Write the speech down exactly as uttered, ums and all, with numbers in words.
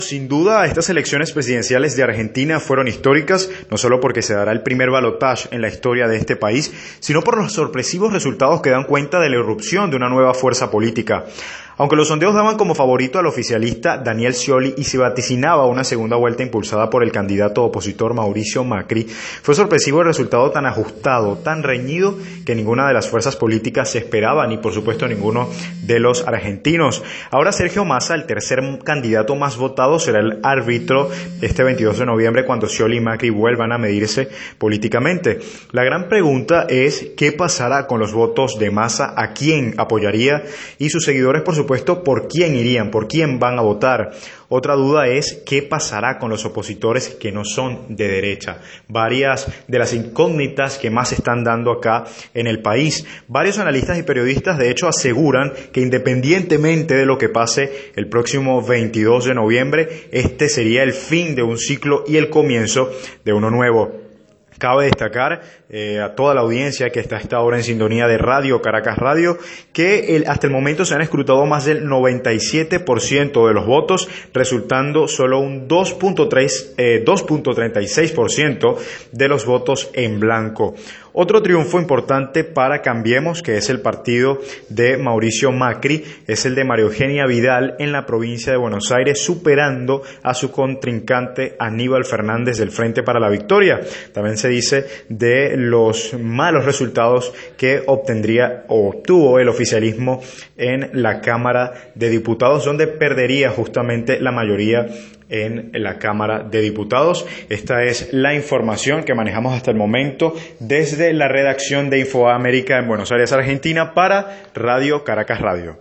Sin duda, estas elecciones presidenciales de Argentina fueron históricas, no solo porque se dará el primer balotaje en la historia de este país, sino por los sorpresivos resultados que dan cuenta de la irrupción de una nueva fuerza política. Aunque los sondeos daban como favorito al oficialista Daniel Scioli y se vaticinaba una segunda vuelta impulsada por el candidato opositor Mauricio Macri, fue sorpresivo el resultado tan ajustado, tan reñido, que ninguna de las fuerzas políticas se esperaba, ni por supuesto ninguno de los argentinos. Ahora Sergio Massa, el tercer candidato más votado, será el árbitro este veintidós de noviembre cuando Scioli y Macri vuelvan a medirse políticamente. La gran pregunta es ¿qué pasará con los votos de Massa? ¿A quién apoyaría? Y sus seguidores, por supuesto, ¿por quién irían? ¿Por quién van a votar? Otra duda es ¿qué pasará con los opositores que no son de derecha? Varias de las incógnitas que más se están dando acá en el país. Varios analistas y periodistas de hecho aseguran que independientemente de lo que pase el próximo veintidós de noviembre, este sería el fin de un ciclo y el comienzo de uno nuevo. Cabe destacar eh, a toda la audiencia que está a esta hora en sintonía de Radio Caracas Radio que el, hasta el momento se han escrutado más del noventa y siete por ciento de los votos, resultando solo un dos punto treinta y seis por ciento de los votos en blanco. Otro triunfo importante para Cambiemos, que es el partido de Mauricio Macri, es el de María Eugenia Vidal en la provincia de Buenos Aires, superando a su contrincante Aníbal Fernández del Frente para la Victoria. También se dice de los malos resultados que obtendría o obtuvo el oficialismo en la Cámara de Diputados, donde perdería justamente la mayoría en la Cámara de Diputados. Esta es la información que manejamos hasta el momento desde la redacción de Infoamérica en Buenos Aires, Argentina, para Radio Caracas Radio.